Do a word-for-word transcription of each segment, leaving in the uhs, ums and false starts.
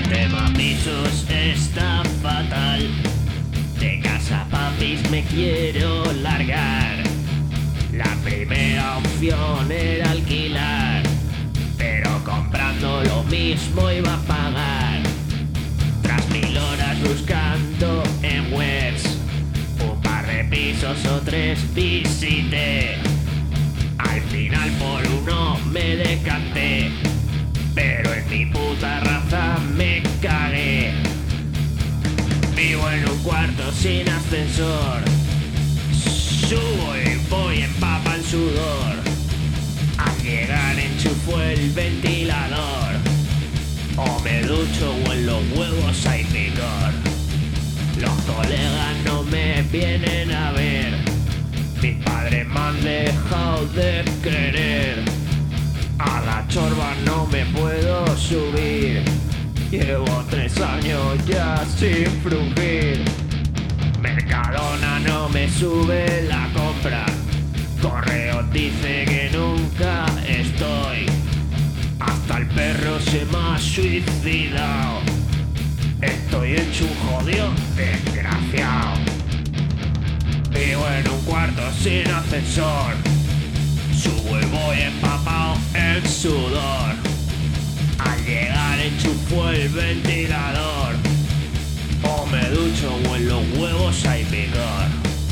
tema pisos está fatal. De casa papis me quiero largar. La primera opción era alquilar, pero comprando lo mismo iba a pagar. Tras mil horas buscando en webs, un par de pisos o tres visité. Al final por uno me decanté, pero en mi puta raza me cagué. Vivo en un cuarto sin ascensor, subo y voy empapa el sudor. Al llegar enchufo el ventilador, o me ducho o en los huevos hay picor. Los colegas no me vienen a ver, mis padres me han dejado de querer. A la chorba no me puedo subir, llevo tres años ya sin frugir. Mercadona no me sube la compra, Correo dice que nunca estoy. Hasta el perro se me ha suicidado, estoy hecho un jodido desgraciado. Vivo en un cuarto sin ascensor, subo y voy empapado en sudor. Al llegar enchufo el ventilador, o me ducho o en los huevos hay picor.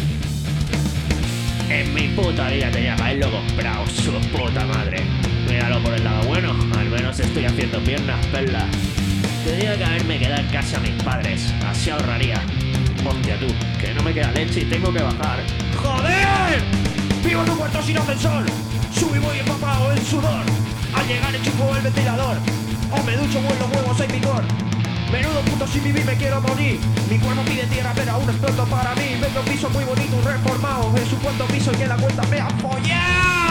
En mi puta vida tenía que haberlo comprado, su puta madre. Míralo por el lado bueno, al menos estoy haciendo piernas perlas. Tenía que haberme quedado en casa a mis padres, así ahorraría. Hostia tú, que no me queda leche y tengo que bajar. ¡Joder! Vivo en un cuarto sin ascensor, subo y voy empapado en sudor. Al llegar enchufo el ventilador, o me ducho o en los huevos hay picor. Menudo puto sin vivir me quiero morir. Mi cuerpo pide tierra pero aún es pronto para mí. Vendo un piso muy bonito, reformado, en su cuarto piso y que la cuenta me ha follado.